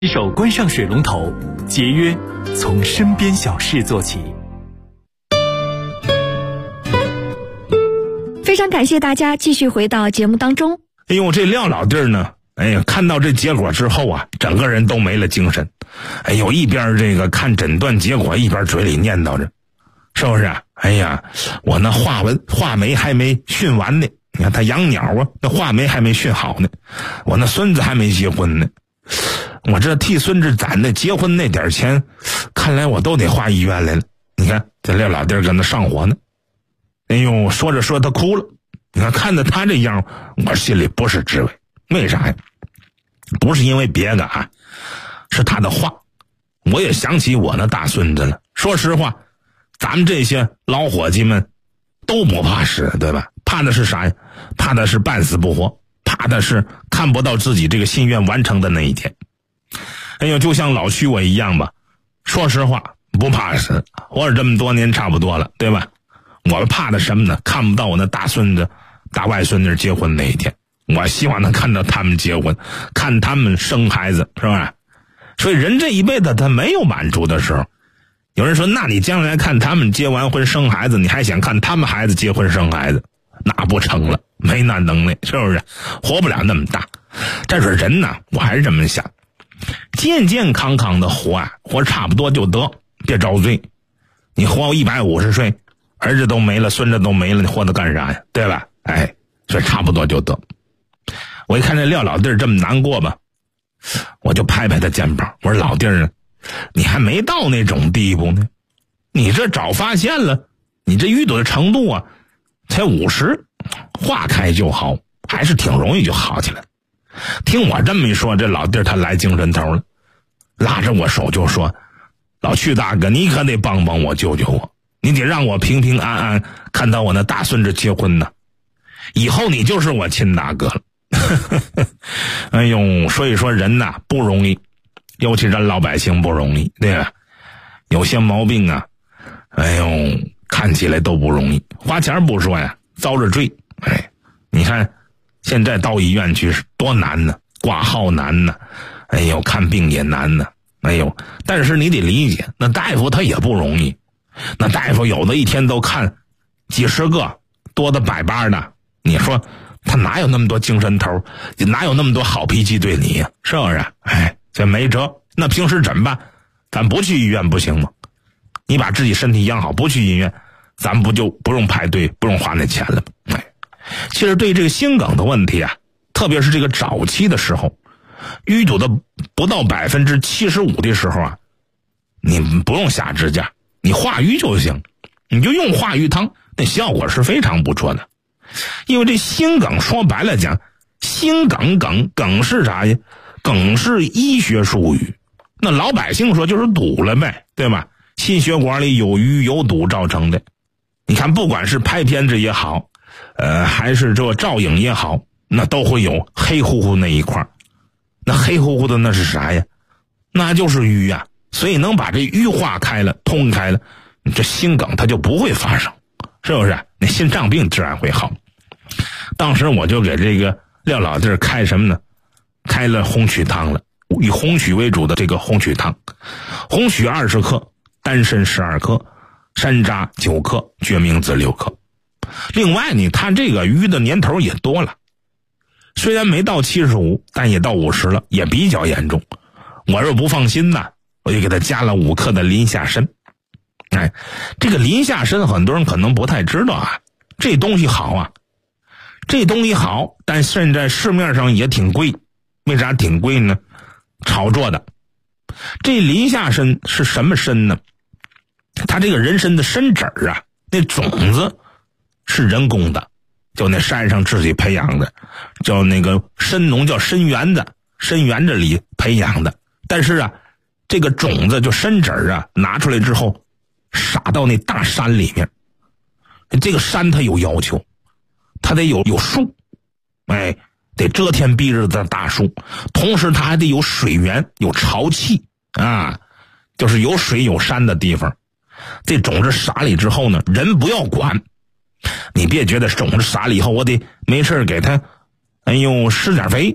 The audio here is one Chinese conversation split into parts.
洗手关上水龙头，节约从身边小事做起。 非常感谢大家继续回到节目当中。 哎呦，这廖老弟儿呢，哎呀，看到这结果之后啊，整个人都没了精神。哎呦，一边这个看诊断结果，一边嘴里念叨着，是不是啊？哎呀，我那话梅还没训完呢，你看他养鸟啊，那话梅还没训好呢，我那孙子还没结婚呢，我这替孙子攒的结婚那点钱，看来我都得花医院来了。你看这廖老弟儿跟他上火呢。哎呦，说着说他哭了。你看着他这样，我心里不是滋味。为啥呀？不是因为别的啊，是他的话。我也想起我那大孙子了。说实话，咱们这些老伙计们都不怕死，对吧？怕的是啥呀？怕的是半死不活，怕的是看不到自己这个心愿完成的那一天。哎呦，就像老徐我一样吧。说实话，不怕死，活着这么多年差不多了，对吧？我怕的什么呢？看不到我那大孙子、大外孙子结婚那一天。我希望能看到他们结婚，看他们生孩子，是吧？所以人这一辈子他没有满足的时候。有人说，那你将来看他们结完婚生孩子，你还想看他们孩子结婚生孩子？那不成了，没那能耐，是不是？活不了那么大。但是人呢，我还是这么想，健健康康的活啊，活差不多就得，别遭罪。你活150岁，儿子都没了，孙子都没了，你活得干啥呀？对吧？哎，所以差不多就得。我一看这廖老弟儿这么难过吧，我就拍拍他肩膀，我说老弟儿，你还没到那种地步呢，你这早发现了，你这淤堵的程度啊，才50，化开就好，还是挺容易就好起来。听我这么一说，这老弟儿他来精神头了，拉着我手就说：“老徐大哥，你可得帮帮我，救救我，你得让我平平安安看到我那大孙子结婚呢，以后你就是我亲大哥了。”哎呦，所以说人呐不容易，尤其咱老百姓不容易，对吧？有些毛病啊，哎呦，看起来都不容易，花钱不说呀，遭着罪。哎，你看现在到医院去多难呢，挂号难呢，哎呦，看病也难呢，哎呦，但是你得理解，那大夫他也不容易，那大夫有的一天都看几十个，多的百八的，你说他哪有那么多精神头，哪有那么多好脾气对你呀？是不是？哎，这没辙。那平时怎么办？咱不去医院不行吗？你把自己身体养好，不去医院，咱不就不用排队，不用花那钱了吗？哎，其实对这个心梗的问题啊，特别是这个早期的时候，淤堵的不到75%的时候啊，你不用下支架，你化瘀就行，你就用化瘀汤，那效果是非常不错的。因为这心梗说白了讲，心梗是啥呀？梗是医学术语，那老百姓说就是堵了呗，对吧？心血管里有瘀有堵造成的。你看不管是拍片子也好，还是这照影也好，那都会有黑乎乎那一块，那黑乎乎的那是啥呀？那就是瘀呀。所以能把这瘀化开了，通开了，你这心梗它就不会发生，是不是？那心脏病自然会好。当时我就给这个廖老弟开什么呢？开了红曲汤了，以红曲为主的这个红曲汤，红曲20克，丹参12克，山楂9克，决明子6克。另外呢，他这个瘀的年头也多了，虽然没到75，但也到50了，也比较严重。我若不放心呢，我就给他加了5克的林下参。哎，这个林下参很多人可能不太知道啊，这东西好啊，这东西好，但现在市面上也挺贵。为啥挺贵呢？炒作的。这林下参是什么参呢？它这个人参的参籽儿啊，那种子是人工的，就那山上自己培养的，叫那个参农叫参园子，参园子里培养的。但是啊，这个种子就参籽儿啊，拿出来之后撒到那大山里面。这个山它有要求，它得有树，哎，得遮天蔽日的大树，同时它还得有水源，有潮气啊，就是有水有山的地方。这种子撒里之后呢，人不要管，你别觉得种子撒了以后我得没事给它，哎呦施点肥，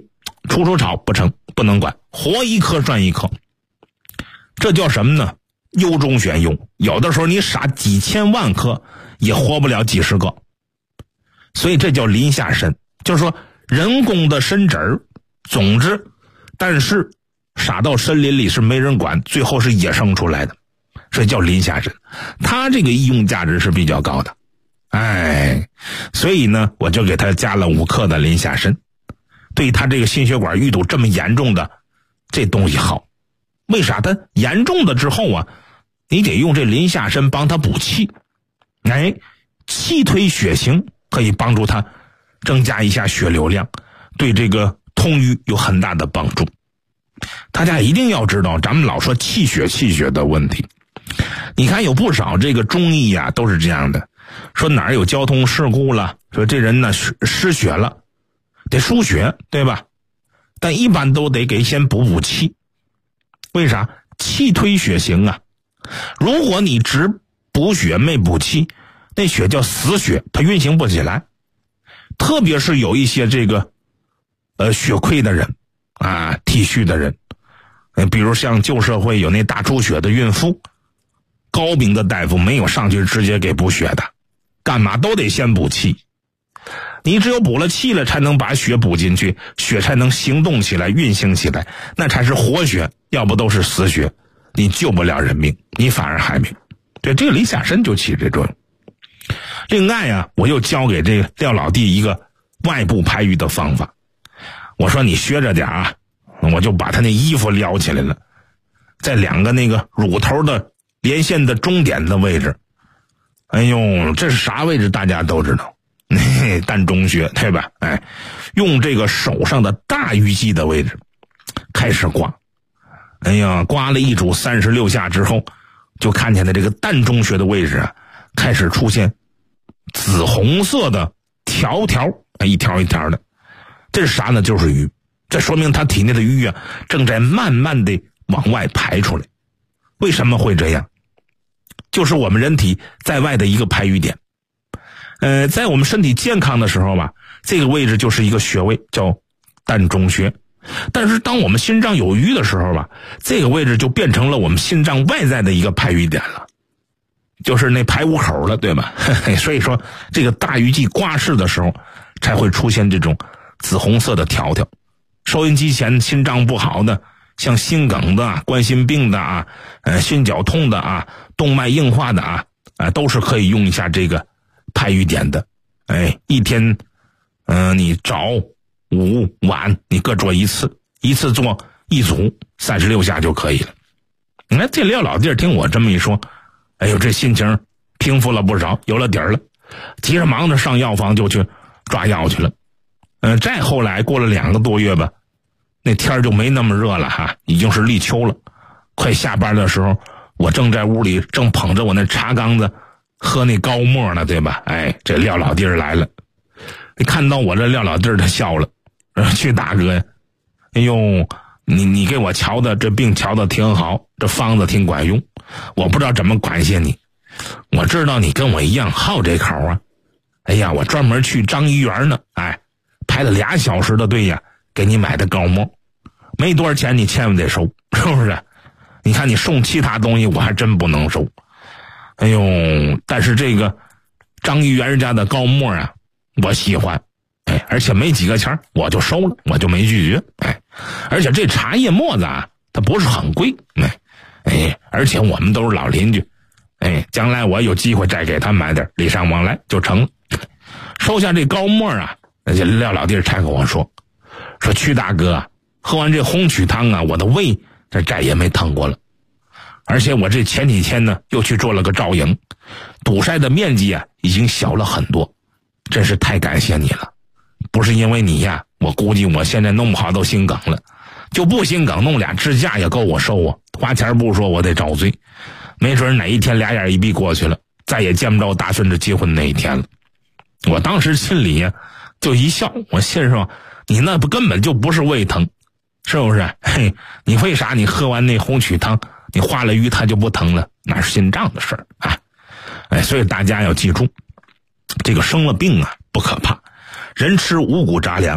除草不成，不能管，活一颗算一颗。这叫什么呢？优中选优，有的时候你撒几千万颗也活不了几十个，所以这叫林下参，就是说人工的参籽儿、种子，但是撒到森林里是没人管，最后是野生出来的，所以叫林下参。它这个医用价值是比较高的，所以呢，我就给他加了5克的林下参，对他这个心血管淤堵这么严重的这东西好。为啥？它严重的之后啊，你得用这林下参帮他补气，气推血行，可以帮助他增加一下血流量，对这个通瘀有很大的帮助。大家一定要知道，咱们老说气血的问题，你看有不少这个中医啊都是这样的，说哪儿有交通事故了，说这人呢失血了，得输血，对吧？但一般都得给先补气。为啥？气推血行啊，如果你只补血没补气，那血叫死血，它运行不起来。特别是有一些这个血亏的人啊，体虚的人，比如像旧社会有那大出血的孕妇，高明的大夫没有上去直接给补血的，干嘛都得先补气。你只有补了气了，才能把血补进去，血才能行动起来，运行起来，那才是活血，要不都是死血，你救不了人命，你反而害命。对，这个林下参就起这作用。另外啊，我又教给这个廖老弟一个外部排瘀的方法。我说你学着点啊，我就把他那衣服撩起来了，在2个那个乳头的连线的中点的位置。这是啥位置？大家都知道。膻中穴，对吧？用这个手上的大鱼际的位置开始刮。刮了一组36下之后，就看见的这个膻中穴的位置啊，开始出现紫红色的条条，一条一条的。这是啥呢？就是瘀。这说明他体内的瘀啊，正在慢慢的往外排出来。为什么会这样？就是我们人体在外的一个排瘀点。在我们身体健康的时候吧，这个位置就是一个穴位，叫膻中穴。但是当我们心脏有瘀的时候吧，这个位置就变成了我们心脏外在的一个排瘀点了，就是那排污口了，对吧？所以说这个大鱼际刮拭的时候才会出现这种紫红色的条条。收音机前心脏不好的，像心梗的啊、冠心病的啊、心绞痛的啊、动脉硬化的啊，都是可以用一下这个排瘀点的。一天你早午晚你各做一次，一次做一组36下就可以了。你看这廖老弟听我这么一说，这心情平复了不少，有了底儿了，急着忙着上药房就去抓药去了。再后来过了2个多月吧，那天就没那么热了哈，已经是立秋了。快下班的时候，我正在屋里正捧着我那茶缸子喝那高沫呢，对吧？这廖老弟来了，看到我这廖老弟他笑了，去大哥呀，你给我瞧的这病瞧的挺好，这方子挺管用，我不知道怎么感谢你。我知道你跟我一样好这口啊，我专门去张医院呢，排了2小时的队呀，给你买的高沫，没多少钱，你千万得收，是不是？你看你送其他东西我还真不能收。但是这个张医院人家的高沫啊，我喜欢，而且没几个钱我就收了，我就没拒绝，而且这茶叶沫子啊，它不是很贵，而且我们都是老邻居，将来我有机会再给他买点，礼尚往来就成了。收下这高沫啊，这廖老弟才跟我说曲大哥，喝完这红曲汤啊，我的胃这再也没疼过了。而且我这前几天呢，又去做了个造影，堵塞的面积啊，已经小了很多，真是太感谢你了。不是因为你呀，我估计我现在弄不好都心梗了，就不心梗弄俩支架也够我收啊，花钱不说，我得遭罪。没准哪一天俩眼一闭过去了，再也见不着大孙子结婚那一天了。我当时心里呀就一笑，我心说你那根本就不是胃疼，是不是？你为啥你喝完那红曲汤，你化了瘀它就不疼了？那是心脏的事儿啊！所以大家要记住，这个生了病啊不可怕，人吃五谷杂粮，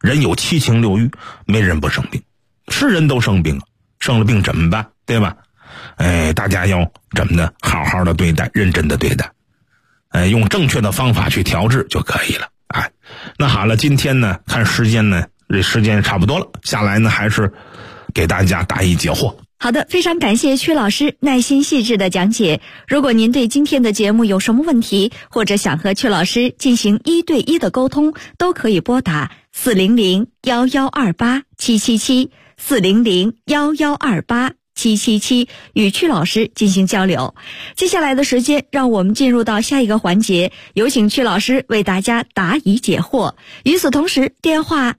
人有七情六欲，没人不生病，是人都生病，生了病怎么办？对吧？大家要怎么的？好好的对待，认真的对待，用正确的方法去调治就可以了。那好了，今天呢，看时间呢，这时间差不多了，下来呢还是给大家答疑解惑。 好的，非常感谢曲老师耐心细致的讲解。如果您对今天的节目有什么问题，或者想和曲老师进行1对1的沟通，都可以拨打400-1128-777，400-1128-777，与曲老师进行交流。接下来的时间，让我们进入到下一个环节，有请曲老师为大家答疑解惑。与此同时，电话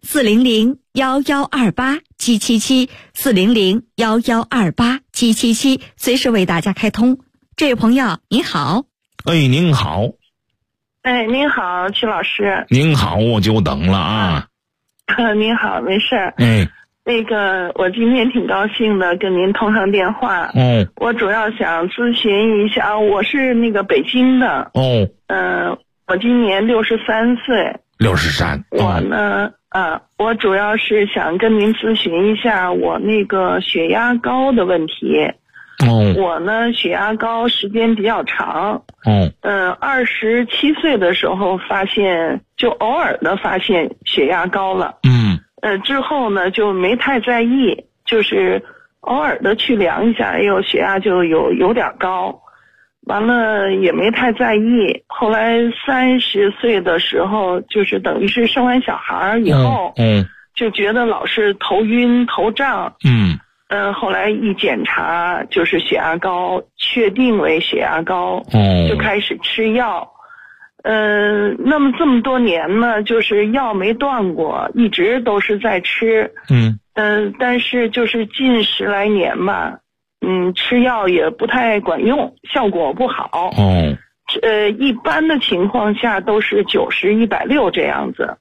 400-1128-777，400-1128-777，随时为大家开通。这位朋友您好。 您好。 您好，曲老师。 您好，我就等了啊。 您好，没事。那个，我今天挺高兴的跟您通上电话。我主要想咨询一下，我是那个北京的。我今年63岁。 63。 我呢，我主要是想跟您咨询一下我那个血压高的问题。我呢血压高时间比较长。27岁的时候发现，就偶尔的发现血压高了。之后呢就没太在意，就是偶尔的去量一下，血压就有点高，完了也没太在意。后来30岁的时候，就是等于是生完小孩以后，就觉得老是头晕头胀。后来一检查就是血压高，确定为血压高，就开始吃药。那么这么多年呢，就是药没断过，一直都是在吃。但是就是近10来年吧，吃药也不太管用，效果不好。一般的情况下都是90、160这样子。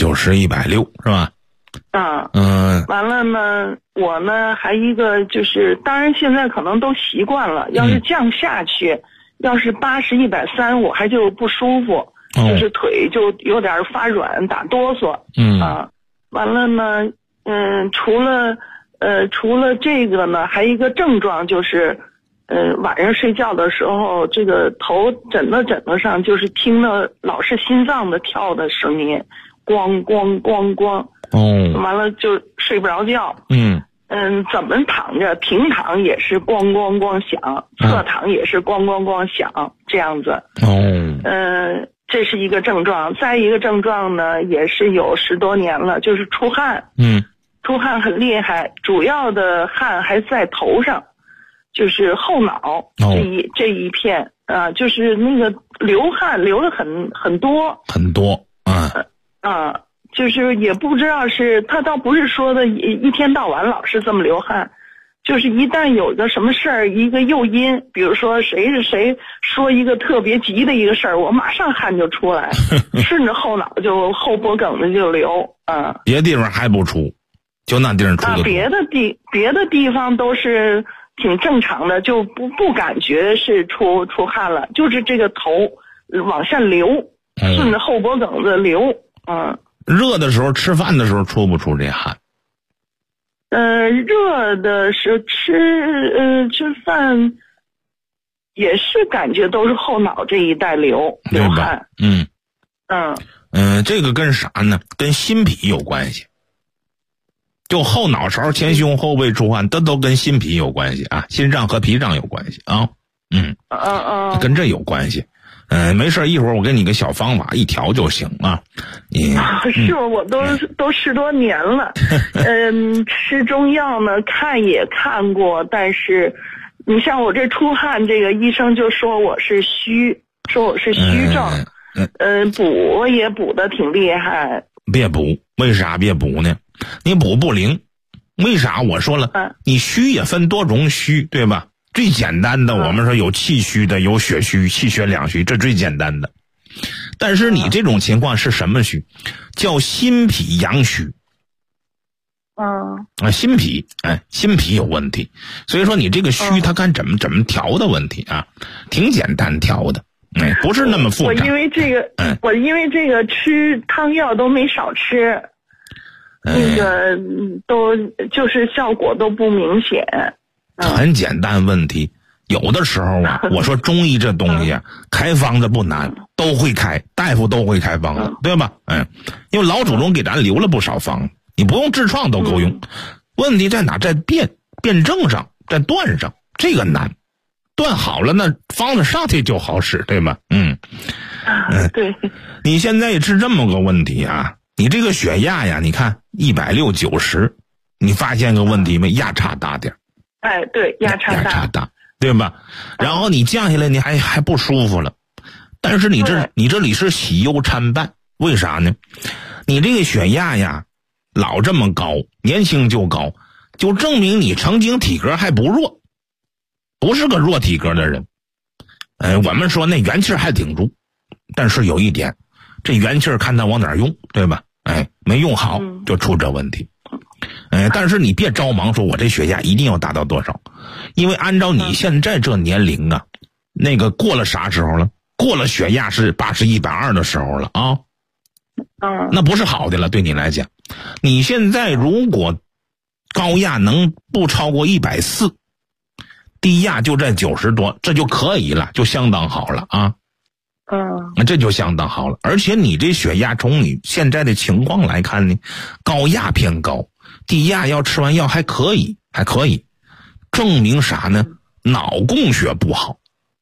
90、160是吧？ 完了呢，我呢还一个就是，当然现在可能都习惯了，要是降下去。要是80、130，我还就不舒服，就是腿就有点发软，打哆嗦。完了呢，除了这个呢，还一个症状就是，晚上睡觉的时候，这个头枕头上就是听到老是心脏的跳的声音，咣咣咣咣。完了就睡不着觉。怎么躺着，平躺也是咣咣咣响，侧躺也是咣咣咣响，这样子。这是一个症状。再一个症状呢，也是有10多年了，就是出汗。出汗很厉害，主要的汗还在头上，就是后脑这一片就是那个流汗流的很多很多。 就是也不知道是他倒不是说的一天到晚老是这么流汗，就是一旦有个什么事儿，一个诱因，比如说谁是谁说一个特别急的一个事儿，我马上汗就出来，顺着后脑就后脖梗子就流。 别地方还不出，就那地方出的。 别的地方都是挺正常的，就不感觉是出汗了，就是这个头往下流，顺着后脖梗子流。 热的时候吃饭的时候出不出这汗？ 热的时候吃饭也是感觉都是后脑这一带流汗。 这个跟啥呢？跟心脾有关系。就后脑勺、前胸、后背出汗，这都跟心脾有关系啊，心脏和脾脏有关系啊。跟这有关系。没事，一会儿我给你个小方法，一调就行啊。 是我都10多年了。吃中药呢，看也看过，但是你像我这出汗，这个医生就说我是虚症。补也补的挺厉害。 别补，为啥别补呢？你补不灵。为啥？我说了，你虚也分多种虚，对吧？最简单的，我们说有气虚的，有血虚，气血两虚，这最简单的。但是你这种情况是什么虚？叫心脾阳虚。心脾有问题。所以说你这个虚，它看怎么调的问题啊，挺简单调的。不是那么复杂。 我因为这个吃汤药都没少吃。 那个都就是效果都不明显。 很简单问题，有的时候啊，我说中医这东西开方子不难，都会开，大夫都会开方子，对吧？因为老祖宗给咱留了不少方子，你不用痔疮都够用。问题在哪？在辩证上，在断上，这个难。断好了呢，方子上去就好使，对吧？ 对。 你现在是这么个问题啊，你这个血压呀，你看160/90，你发现个问题没？压差大点。 对，压差大， 对吧？然后你降下来，你还不舒服了。但是你这里是喜忧参半，为啥呢？你这个血压呀，老这么高，年轻就高，就证明你曾经体格还不弱，不是个弱体格的人。我们说那元气还挺足，但是有一点，这元气看他往哪用，对吧？没用好就出这问题。但是你别着忙说我这血压一定要达到多少，因为按照你现在这年龄啊，那个过了啥时候了？过了血压是81、120的时候了啊。那不是好的了，对你来讲。你现在如果高压能不超过140，低压就在90多，这就可以了，就相当好了啊。这就相当好了。而且你这血压从你现在的情况来看呢，高压偏高，低压要吃完药还可以，证明啥呢？脑供血不好。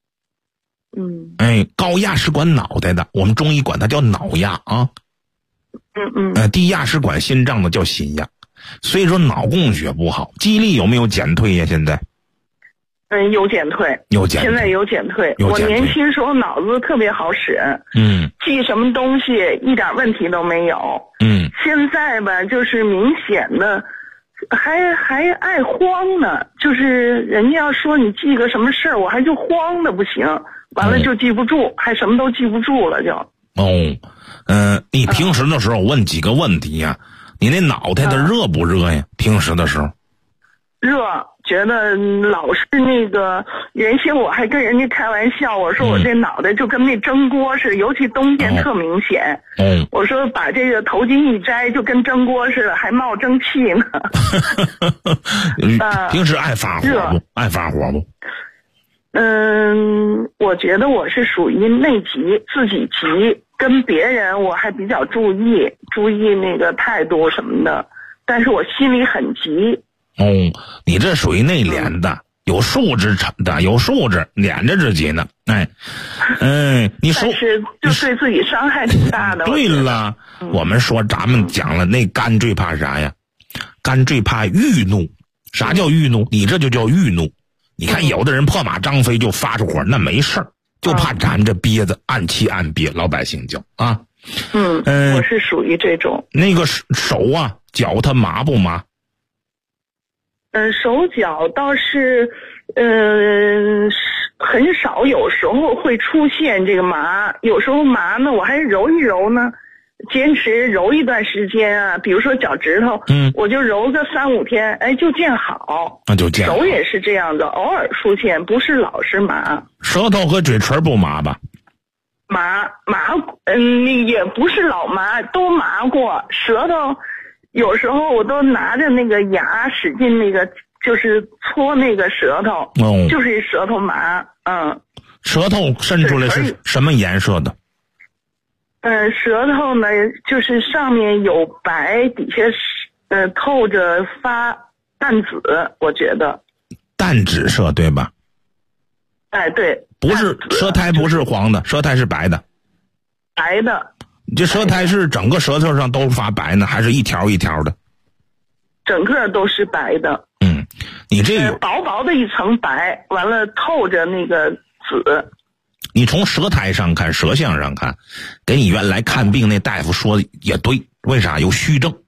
高压是管脑袋的，我们中医管它叫脑压啊。低压是管心脏的，叫心压。所以说脑供血不好。记忆力有没有减退呀？现在？ 有减退，现在有减退。我年轻时候脑子特别好使，记什么东西一点问题都没有。现在吧，就是明显的，还爱慌呢。就是人家要说你记个什么事儿，我还就慌的不行，完了就记不住，还什么都记不住了就。 你平时的时候问几个问题呀？你那脑袋的热不热呀？平时的时候。 热，觉得老是那个，原先我还跟人家开玩笑，我说我这脑袋就跟那蒸锅似的，尤其冬天特明显。我说把这个头巾一摘，就跟蒸锅似的，还冒蒸汽呢。 平时爱发火不？爱发火不？ 我觉得我是属于内急，自己急，跟别人我还比较注意那个态度什么的，但是我心里很急。 你这属于内敛的，有素质的，有素质，撵着自己呢。你说， 但是就对自己伤害挺大的。 对了，我们说咱们讲了，那肝最怕啥呀？肝最怕郁怒。啥叫郁怒？你这就叫郁怒。你看有的人破马张飞就发出火，那没事儿，就怕咱这憋着暗气暗憋，老百姓叫啊。 我是属于这种。那个手啊脚它麻不麻？ 手脚倒是很少，有时候会出现这个麻，有时候麻呢我还揉一揉呢，坚持揉一段时间啊，比如说脚趾头，我就揉个3、5天，就见好。那就见好。手也是这样的，偶尔出现，不是老是麻。 舌头和嘴唇不麻吧？ 麻，也不是老麻，都麻过。舌头有时候我都拿着那个牙使劲那个，就是搓那个舌头，就是舌头麻。 舌头渗出来是什么颜色的？ 舌头呢，就是上面有白，底下透着发淡紫，我觉得。 淡紫色对吧？ 对。 不是舌苔，不是黄的，舌苔是白的。 白的。 你这舌苔是整个舌头上都发白呢，还是一条一条的？ 整个都是白的。 你这个薄薄的一层白，完了透着那个紫。 你从舌苔上看，舌象上看，给你原来看病那大夫说的也对，为啥？有虚症。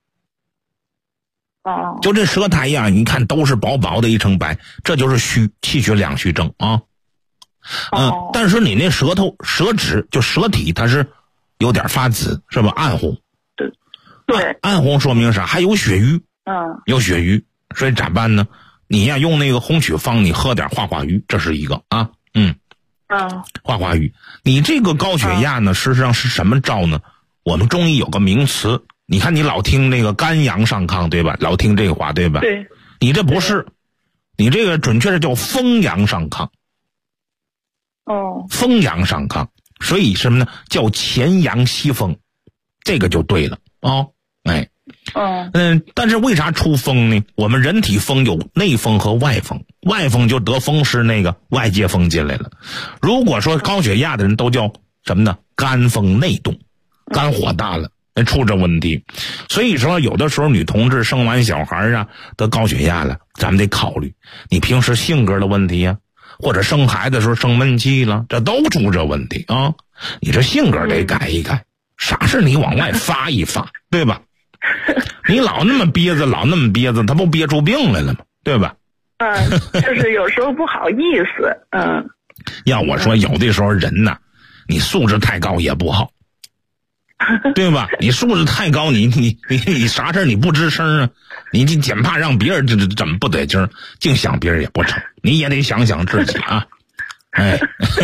就这舌苔呀，你看都是薄薄的一层白，这就是虚，气血两虚症啊。但是你那舌头、舌质就舌体，它是有点发紫，是吧？暗红。 对。 暗红说明啥？还有血瘀。有血瘀，所以咋办呢？你呀用那个红曲方，你喝点化化瘀，这是一个啊。化化瘀。你这个高血压呢，事实上是什么招呢？我们中医有个名词你看你老听那个肝阳上亢，对吧？老听这个话，对吧？ 对。 你这不是，你这个准确的叫风阳上亢。 哦。 风阳上亢，所以什么呢？叫前阳息风，这个就对了啊。哎。但是为啥出风呢？我们人体风有内风和外风，外风就得风湿那个外界风进来了。如果说高血压的人都叫什么呢？肝风内动，肝火大了，出这问题。所以说有的时候女同志生完小孩啊得高血压了，咱们得考虑你平时性格的问题呀，或者生孩子的时候生闷气了，这都出这问题啊。你这性格得改一改，啥事你往外发一发，对吧？你老那么憋着，他不憋出病来了吗？对吧？ 就是有时候不好意思。 要我说，有的时候人呐，你素质太高也不好，对吧？你素质太高，你啥事你不吱声啊？你简怕让别人怎么不得劲儿，净想别人也不成，你也得想想自己啊。哎。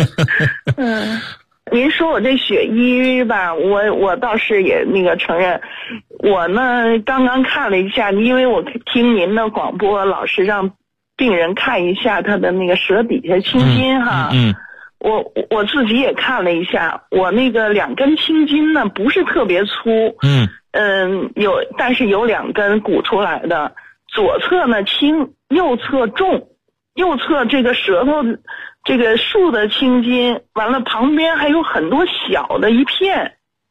您说我这血瘀吧，我倒是也那个承认，我呢刚刚看了一下，因为我听您的广播，老是让病人看一下他的那个舌底下青筋哈。我自己也看了一下，我那个2根青筋呢不是特别粗，但是有2根鼓出来的，左侧呢轻，右侧重，右侧这个舌头。这个竖的青筋，完了旁边还有很多小的一片。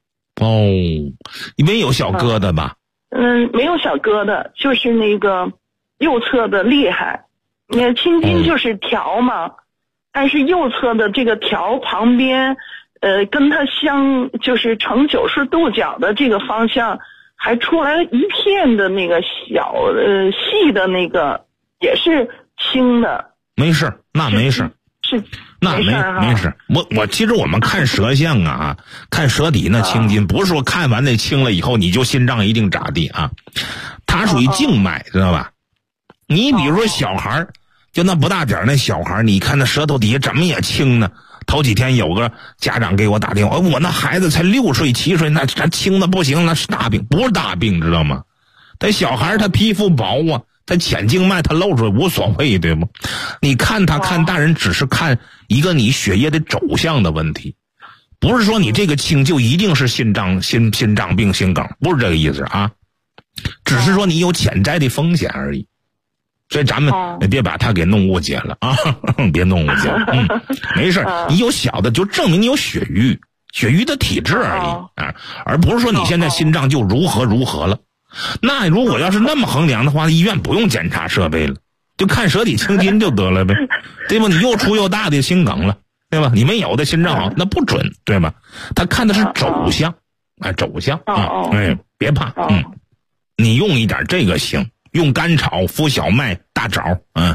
没有小疙瘩吧？ 没有小疙瘩，就是那个右侧的厉害。你看青筋就是条嘛，但是右侧的这个条旁边，跟它就是呈90度角的这个方向，还出来一片的那个小细的那个，也是青的。 没事，那没事。那没事。我其实我们看舌象啊，看舌底那青筋，不是说看完那青了以后你就心脏一定咋地啊，它属于静脉，知道吧？你比如说小孩就那不大点那小孩，你看那舌头底下怎么也青呢？头几天有个家长给我打电话，我那孩子才6岁7岁，那青的不行，那是大病，不是大病，知道吗？但小孩他皮肤薄啊，他浅静脉他漏出来无所谓，对吗？你看他看大人只是看一个你血液的走向的问题，不是说你这个青就一定是心脏病心梗，不是这个意思啊，只是说你有潜在的风险而已。所以咱们别把它给弄误解了啊，别弄误解了。没事，你有小的就证明你有血瘀的体质而已啊，而不是说你现在心脏就如何了。那如果要是那么衡量的话，医院不用检查设备了，就看舌底青筋就得了呗，对吧？你又粗又大的心梗了，对吧？你没有的心脏好，那不准，对吧？他看的是走向，走向啊，别怕，你用一点这个行，用甘草、附小麦、大枣，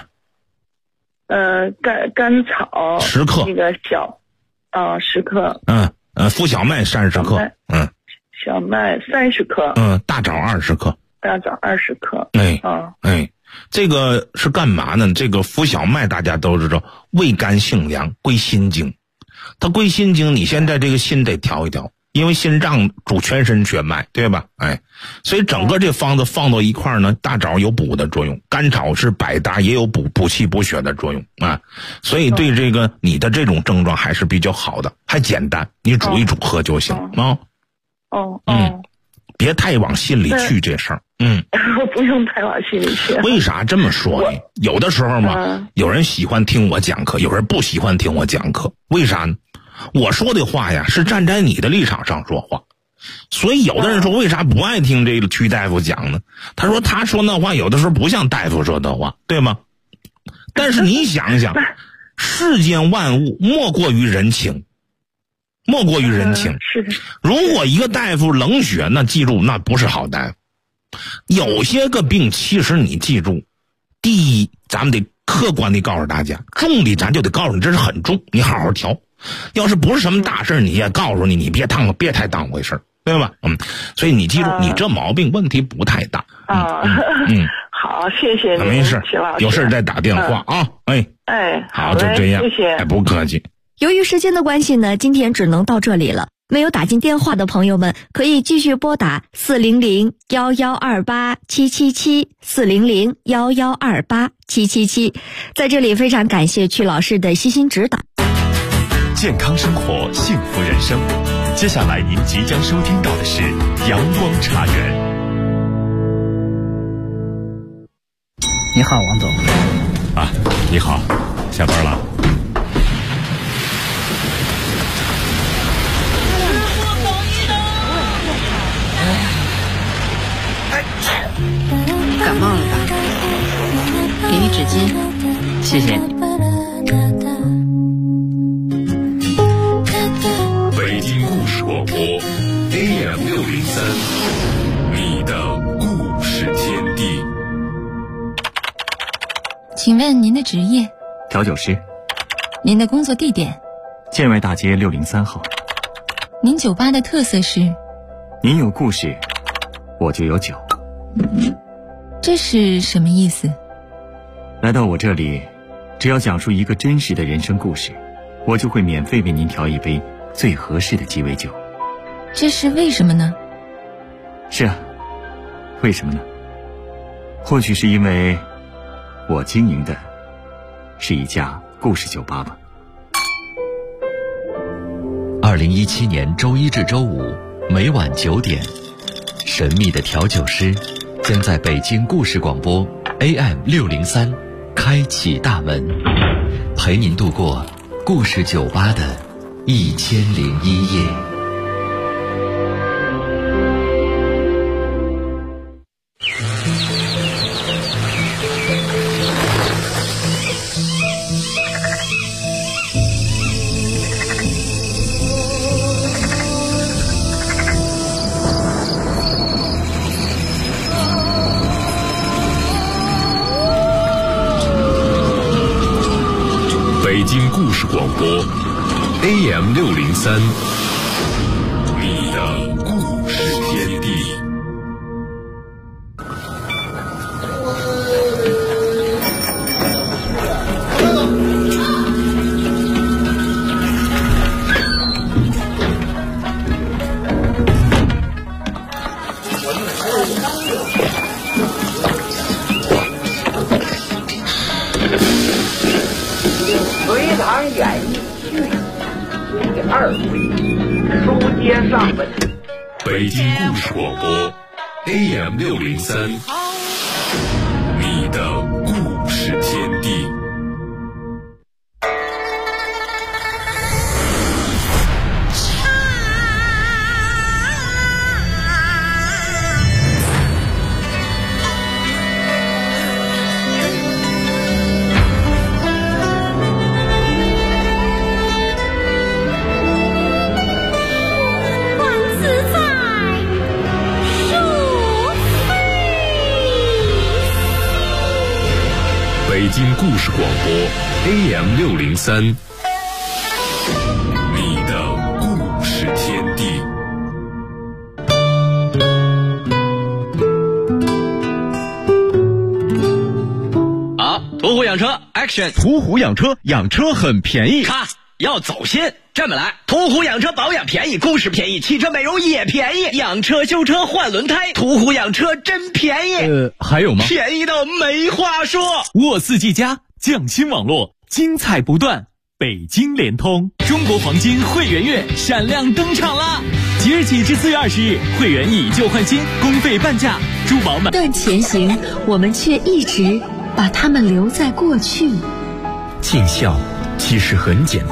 甘草 10克， 那个10克， 附小麦30克， 小麦30克， 大枣20克， 大枣20克， 这个是干嘛呢？这个附小麦大家都知道，味甘性凉，归心经。它归心经，你现在这个心得调一调，因为心脏主全身血脉，对吧？所以整个这方子放到一块呢，大枣有补的作用，甘草是百搭，也有补气补血的作用啊。所以对这个你的这种症状还是比较好的，还简单，你煮一煮喝就行啊。别太往心里去这事儿。 不用太往心里去。 为啥这么说呢？有的时候嘛，有人喜欢听我讲课，有人不喜欢听我讲课。为啥呢？我说的话呀，是站在你的立场上说话。所以有的人说，为啥不爱听这个曲大夫讲呢？他说那话有的时候不像大夫说的话，对吗？但是你想想，世间万物莫过于人情。 是的。 如果一个大夫冷血，那记住，那不是好大夫。有些个病，其实你记住，第一，咱们得客观的告诉大家，重的咱就得告诉你，这是很重，你好好调。要是不是什么大事，你也告诉你别太当回事，对吧？所以你记住，你这毛病问题不太大。 好，谢谢您， 没事， 齐老师， 有事再打电话啊。好，就这样， 谢谢， 不客气。 由于时间的关系呢，今天只能到这里了。 没有打进电话的朋友们，可以继续拨打400-1128-777，400-1128-777。在这里非常感谢曲老师的悉心指导。 健康生活，幸福人生。接下来您即将收听到的是阳光茶园。 你好，王总。 你好，下班了？ 感冒了吧？给你纸巾，谢谢你。 北京故事广播 AM603，你的故事天地。 请问您的职业？ 调酒师。 您的工作地点？ 建外大街603号。 您酒吧的特色是？ 您有故事，我就有酒。 这是什么意思？ 来到我这里，只要讲述一个真实的人生故事，我就会免费为您调一杯最合适的鸡尾酒。 这是为什么呢？ 是啊，为什么呢？或许是因为我经营的是一家故事酒吧吧。 2017年周一至周五每晚9点，神秘的调酒师将在北京故事广播 AM603 开启大门，陪您度过故事酒吧的1001夜。 北京故事广播 AM603，你的故事天地。 隋唐演义第2回，书接上文。 北京故事广播 AM603，你的故事天地。北京故事广播 AM603，你的故事天地。 好，途虎养车 Action。 途虎养车，养车很便宜。 咔，要走心。这么来，途虎养车保养便宜，工时便宜，汽车美容也便宜，养车修车换轮胎，途虎养车真便宜。 还有吗？ 便宜到没话说。 沃四 G 加匠心网络，精彩不断。北京联通中国黄金会员月闪亮登场啦！即日起至4月20日，会员以旧换新，公费半价，珠宝满。 但前行，我们却一直把它们留在过去。 尽孝其实很简单。